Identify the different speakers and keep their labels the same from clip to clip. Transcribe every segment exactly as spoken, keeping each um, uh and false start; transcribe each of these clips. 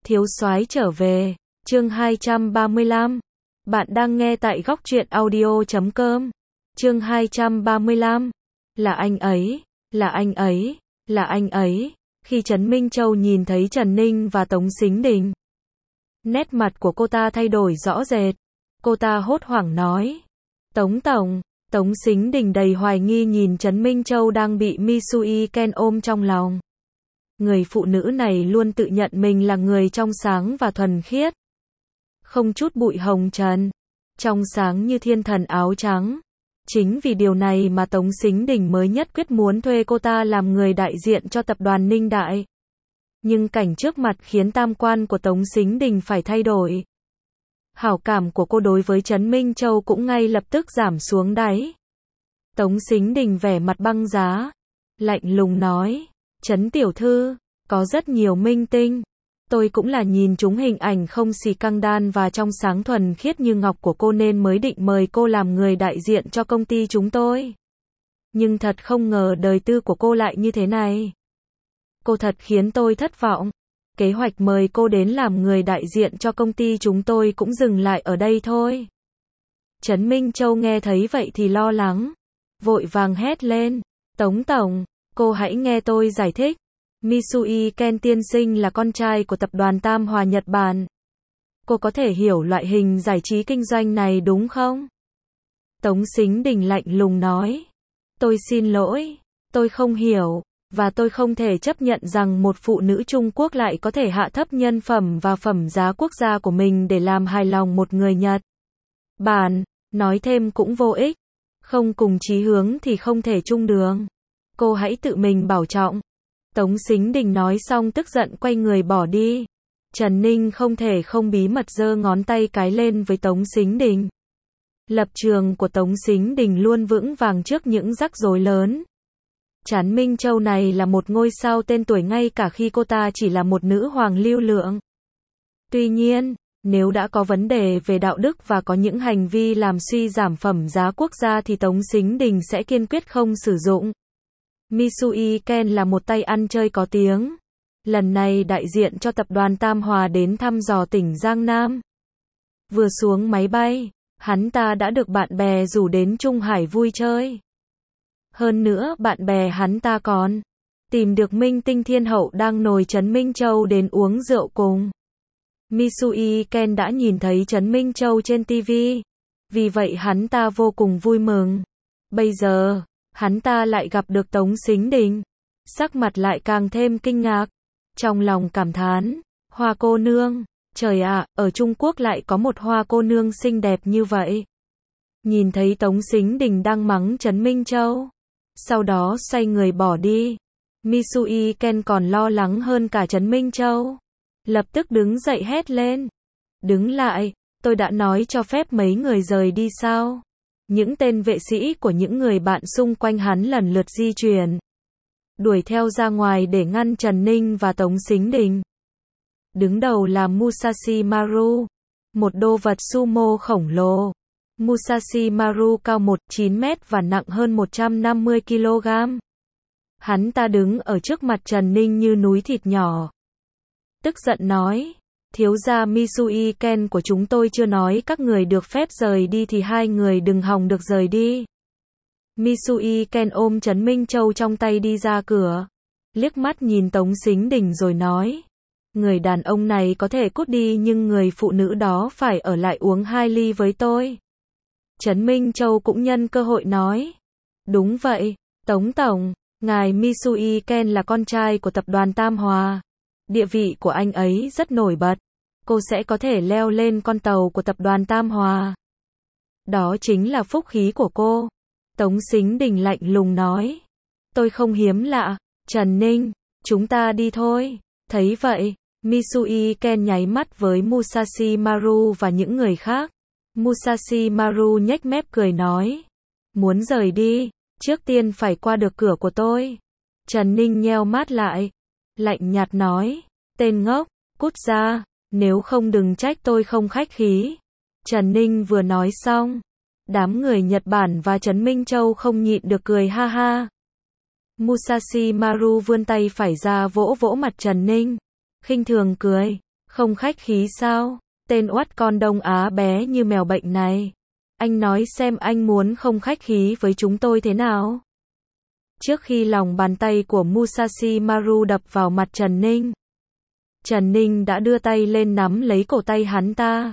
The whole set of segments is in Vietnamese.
Speaker 1: Thiếu soái trở về, chương hai trăm ba mươi lăm. Bạn đang nghe tại góc truyện audio chấm com. Chương hai trăm ba mươi lăm. Là anh ấy, là anh ấy, là anh ấy. Khi Trấn Minh Châu nhìn thấy Trần Ninh và Tống Sính Đình, nét mặt của cô ta thay đổi rõ rệt. Cô ta hốt hoảng nói: Tống tổng. Tống Sính Đình đầy hoài nghi nhìn Trấn Minh Châu đang bị Misui Ken ôm trong lòng. Người phụ nữ này luôn tự nhận mình là người trong sáng và thuần khiết, không chút bụi hồng trần, trong sáng như thiên thần áo trắng. Chính vì điều này mà Tống Sính Đình mới nhất quyết muốn thuê cô ta làm người đại diện cho tập đoàn Ninh Đại. Nhưng cảnh trước mặt khiến tam quan của Tống Sính Đình phải thay đổi. Hảo cảm của cô đối với Trấn Minh Châu cũng ngay lập tức giảm xuống đáy. Tống Sính Đình vẻ mặt băng giá, lạnh lùng nói: Trấn tiểu thư, có rất nhiều minh tinh. Tôi cũng là nhìn chúng hình ảnh không xì căng đan và trong sáng thuần khiết như ngọc của cô nên mới định mời cô làm người đại diện cho công ty chúng tôi. Nhưng thật không ngờ đời tư của cô lại như thế này. Cô thật khiến tôi thất vọng. Kế hoạch mời cô đến làm người đại diện cho công ty chúng tôi cũng dừng lại ở đây thôi. Trấn Minh Châu nghe thấy vậy thì lo lắng, vội vàng hét lên: Tống tổng, cô hãy nghe tôi giải thích. Misui Ken tiên sinh là con trai của tập đoàn Tam Hòa Nhật Bản. Cô có thể hiểu loại hình giải trí kinh doanh này đúng không? Tống Sính Đình lạnh lùng nói: Tôi xin lỗi, tôi không hiểu, và tôi không thể chấp nhận rằng một phụ nữ Trung Quốc lại có thể hạ thấp nhân phẩm và phẩm giá quốc gia của mình để làm hài lòng một người Nhật Bản. Nói thêm cũng vô ích, không cùng chí hướng thì không thể chung đường. Cô hãy tự mình bảo trọng. Tống Sính Đình nói xong tức giận quay người bỏ đi. Trần Ninh không thể không bí mật giơ ngón tay cái lên với Tống Sính Đình. Lập trường của Tống Sính Đình luôn vững vàng trước những rắc rối lớn. Trấn Minh Châu này là một ngôi sao tên tuổi ngay cả khi cô ta chỉ là một nữ hoàng lưu lượng. Tuy nhiên, nếu đã có vấn đề về đạo đức và có những hành vi làm suy giảm phẩm giá quốc gia thì Tống Sính Đình sẽ kiên quyết không sử dụng. Misui Ken là một tay ăn chơi có tiếng. Lần này đại diện cho tập đoàn Tam Hòa đến thăm dò tỉnh Giang Nam. Vừa xuống máy bay, hắn ta đã được bạn bè rủ đến Trung Hải vui chơi. Hơn nữa bạn bè hắn ta còn tìm được minh tinh thiên hậu đang nồi Trấn Minh Châu đến uống rượu cùng. Misui Ken đã nhìn thấy Trấn Minh Châu trên ti vi, vì vậy hắn ta vô cùng vui mừng. Bây giờ, hắn ta lại gặp được Tống Sính Đình, sắc mặt lại càng thêm kinh ngạc, trong lòng cảm thán: Hoa cô nương, trời ạ, ở Trung Quốc lại có một hoa cô nương xinh đẹp như vậy. Nhìn thấy Tống Sính Đình đang mắng Trấn Minh Châu, sau đó xoay người bỏ đi. Misui Ken còn lo lắng hơn cả Trấn Minh Châu, lập tức đứng dậy hét lên: Đứng lại, tôi đã nói cho phép mấy người rời đi sao? Những tên vệ sĩ của những người bạn xung quanh hắn lần lượt di chuyển, đuổi theo ra ngoài để ngăn Trần Ninh và Tống Sính Đình. Đứng đầu là Musashi Maru, một đô vật sumo khổng lồ. Musashi Maru cao một phẩy chín mét và nặng hơn một trăm năm mươi ki lô gam. Hắn ta đứng ở trước mặt Trần Ninh như núi thịt nhỏ, tức giận nói: Thiếu gia Misui Ken của chúng tôi chưa nói các người được phép rời đi thì hai người đừng hòng được rời đi. Misui Ken ôm Trấn Minh Châu trong tay đi ra cửa, liếc mắt nhìn Tống Sính Đình rồi nói: Người đàn ông này có thể cút đi nhưng người phụ nữ đó phải ở lại uống hai ly với tôi. Trấn Minh Châu cũng nhân cơ hội nói: Đúng vậy, Tống tổng, ngài Misui Ken là con trai của tập đoàn Tam Hòa. Địa vị của anh ấy rất nổi bật. Cô sẽ có thể leo lên con tàu của tập đoàn Tam Hòa. Đó chính là phúc khí của cô. Tống Sính Đình lạnh lùng nói: Tôi không hiếm lạ. Trần Ninh, chúng ta đi thôi. Thấy vậy, Misui Ken nháy mắt với Musashi Maru và những người khác. Musashi Maru nhếch mép cười nói: Muốn rời đi, trước tiên phải qua được cửa của tôi. Trần Ninh nheo mắt lại, lạnh nhạt nói: Tên ngốc, cút ra, nếu không đừng trách tôi không khách khí. Trần Ninh vừa nói xong, đám người Nhật Bản và Trấn Minh Châu không nhịn được cười ha ha. Musashi Maru vươn tay phải ra vỗ vỗ mặt Trần Ninh, khinh thường cười: Không khách khí sao? Tên oắt con Đông Á bé như mèo bệnh này. Anh nói xem anh muốn không khách khí với chúng tôi thế nào? Trước khi lòng bàn tay của Musashi Maru đập vào mặt Trần Ninh, Trần Ninh đã đưa tay lên nắm lấy cổ tay hắn ta.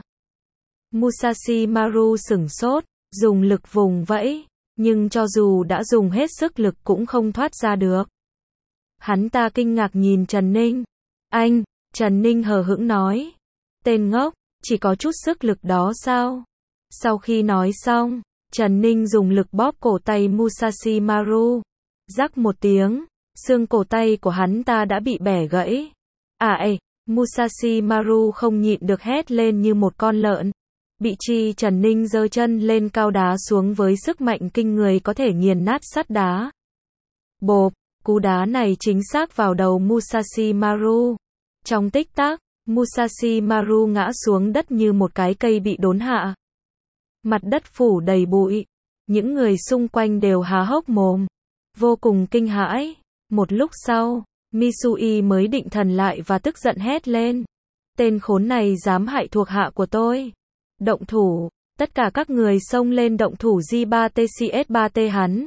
Speaker 1: Musashi Maru sửng sốt, dùng lực vùng vẫy, nhưng cho dù đã dùng hết sức lực cũng không thoát ra được. Hắn ta kinh ngạc nhìn Trần Ninh. Anh, Trần Ninh hờ hững nói. Tên ngốc, chỉ có chút sức lực đó sao? Sau khi nói xong, Trần Ninh dùng lực bóp cổ tay Musashi Maru. Rắc một tiếng, xương cổ tay của hắn ta đã bị bẻ gãy. À ê, Musashi Maru không nhịn được hét lên như một con lợn. Bị chi Trần Ninh giơ chân lên cao đá xuống với sức mạnh kinh người có thể nghiền nát sắt đá. Bộp, cú đá này chính xác vào đầu Musashi Maru. Trong tích tắc, Musashi Maru ngã xuống đất như một cái cây bị đốn hạ. Mặt đất phủ đầy bụi. Những người xung quanh đều há hốc mồm, vô cùng kinh hãi. Một lúc sau, Misui mới định thần lại và tức giận hét lên. Tên khốn này dám hại thuộc hạ của tôi. Động thủ, tất cả các người xông lên động thủ G ba T C S ba T hắn.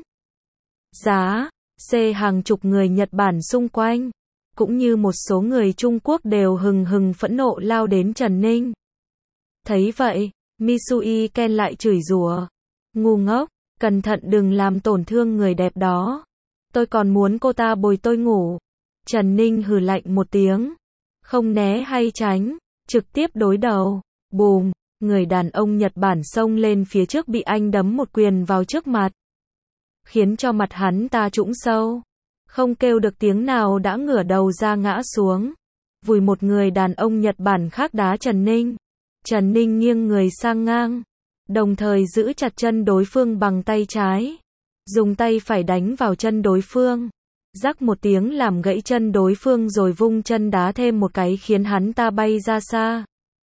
Speaker 1: Giá, C hàng chục người Nhật Bản xung quanh, cũng như một số người Trung Quốc đều hừng hừng phẫn nộ lao đến Trần Ninh. Thấy vậy, Misui Ken lại chửi rủa. Ngu ngốc, cẩn thận đừng làm tổn thương người đẹp đó. Tôi còn muốn cô ta bồi tôi ngủ. Trần Ninh hừ lạnh một tiếng. Không né hay tránh, trực tiếp đối đầu. Bùm, người đàn ông Nhật Bản xông lên phía trước bị anh đấm một quyền vào trước mặt, khiến cho mặt hắn ta trũng sâu. Không kêu được tiếng nào đã ngửa đầu ra ngã xuống. Vùi một người đàn ông Nhật Bản khác đá Trần Ninh. Trần Ninh nghiêng người sang ngang, đồng thời giữ chặt chân đối phương bằng tay trái. Dùng tay phải đánh vào chân đối phương. Rắc một tiếng làm gãy chân đối phương rồi vung chân đá thêm một cái khiến hắn ta bay ra xa.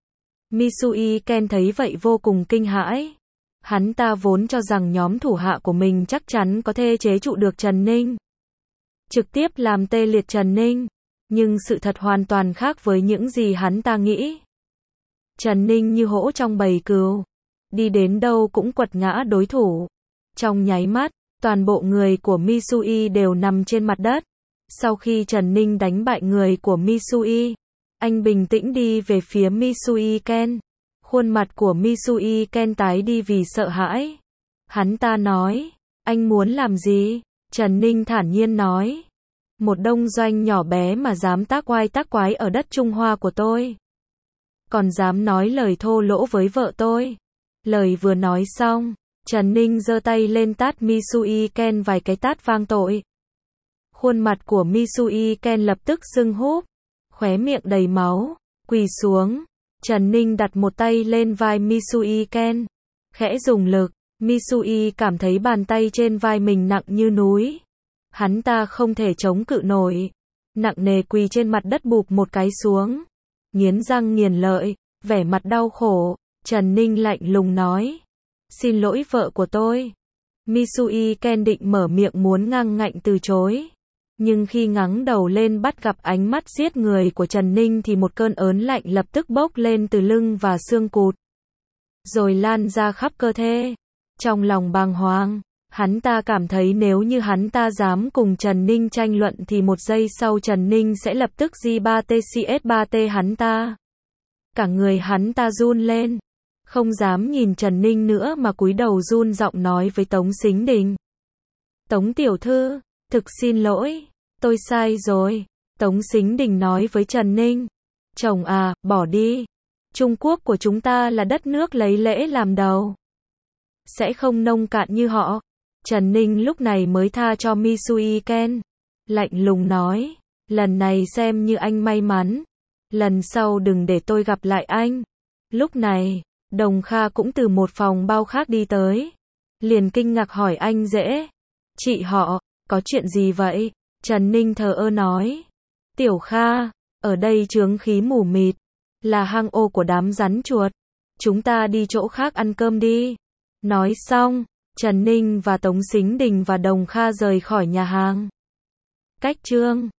Speaker 1: Misui Ken thấy vậy vô cùng kinh hãi. Hắn ta vốn cho rằng nhóm thủ hạ của mình chắc chắn có thể chế trụ được Trần Ninh, trực tiếp làm tê liệt Trần Ninh. Nhưng sự thật hoàn toàn khác với những gì hắn ta nghĩ. Trần Ninh như hổ trong bầy cừu, đi đến đâu cũng quật ngã đối thủ. Trong nháy mắt, toàn bộ người của Misui đều nằm trên mặt đất. Sau khi Trần Ninh đánh bại người của Misui, anh bình tĩnh đi về phía Misui Ken. Khuôn mặt của Misui Ken tái đi vì sợ hãi. Hắn ta nói, anh muốn làm gì? Trần Ninh thản nhiên nói, một đông doanh nhỏ bé mà dám tác oai tác quái ở đất Trung Hoa của tôi. Còn dám nói lời thô lỗ với vợ tôi. Lời vừa nói xong, Trần Ninh giơ tay lên tát Misui Ken vài cái tát vang tội. Khuôn mặt của Misui Ken lập tức sưng húp, khóe miệng đầy máu, quỳ xuống. Trần Ninh đặt một tay lên vai Misui Ken, khẽ dùng lực. Misui cảm thấy bàn tay trên vai mình nặng như núi. Hắn ta không thể chống cự nổi, nặng nề quỳ trên mặt đất bụp một cái xuống, nghiến răng nghiền lợi, vẻ mặt đau khổ. Trần Ninh lạnh lùng nói, xin lỗi vợ của tôi. Misui Ken định mở miệng muốn ngang ngạnh từ chối, nhưng khi ngẩng đầu lên bắt gặp ánh mắt giết người của Trần Ninh thì một cơn ớn lạnh lập tức bốc lên từ lưng và xương cụt, rồi lan ra khắp cơ thể. Trong lòng bàng hoàng, hắn ta cảm thấy nếu như hắn ta dám cùng Trần Ninh tranh luận thì một giây sau Trần Ninh sẽ lập tức G ba T C S ba T hắn ta. Cả người hắn ta run lên, không dám nhìn Trần Ninh nữa mà cúi đầu run giọng nói với Tống Sính Đình. Tống tiểu thư, thực xin lỗi, tôi sai rồi. Tống Sính Đình nói với Trần Ninh, chồng à, bỏ đi. Trung Quốc của chúng ta là đất nước lấy lễ làm đầu, sẽ không nông cạn như họ. Trần Ninh lúc này mới tha cho Misui Ken, lạnh lùng nói, lần này xem như anh may mắn, lần sau đừng để tôi gặp lại anh. Lúc này, Đồng Kha cũng từ một phòng bao khác đi tới, liền kinh ngạc hỏi anh dễ, chị họ, có chuyện gì vậy? Trần Ninh thờ ơ nói, Tiểu Kha, ở đây chướng khí mù mịt, là hang ô của đám rắn chuột, chúng ta đi chỗ khác ăn cơm đi. Nói xong, Trần Ninh và Tống Sính Đình và Đồng Kha rời khỏi nhà hàng. Cách chương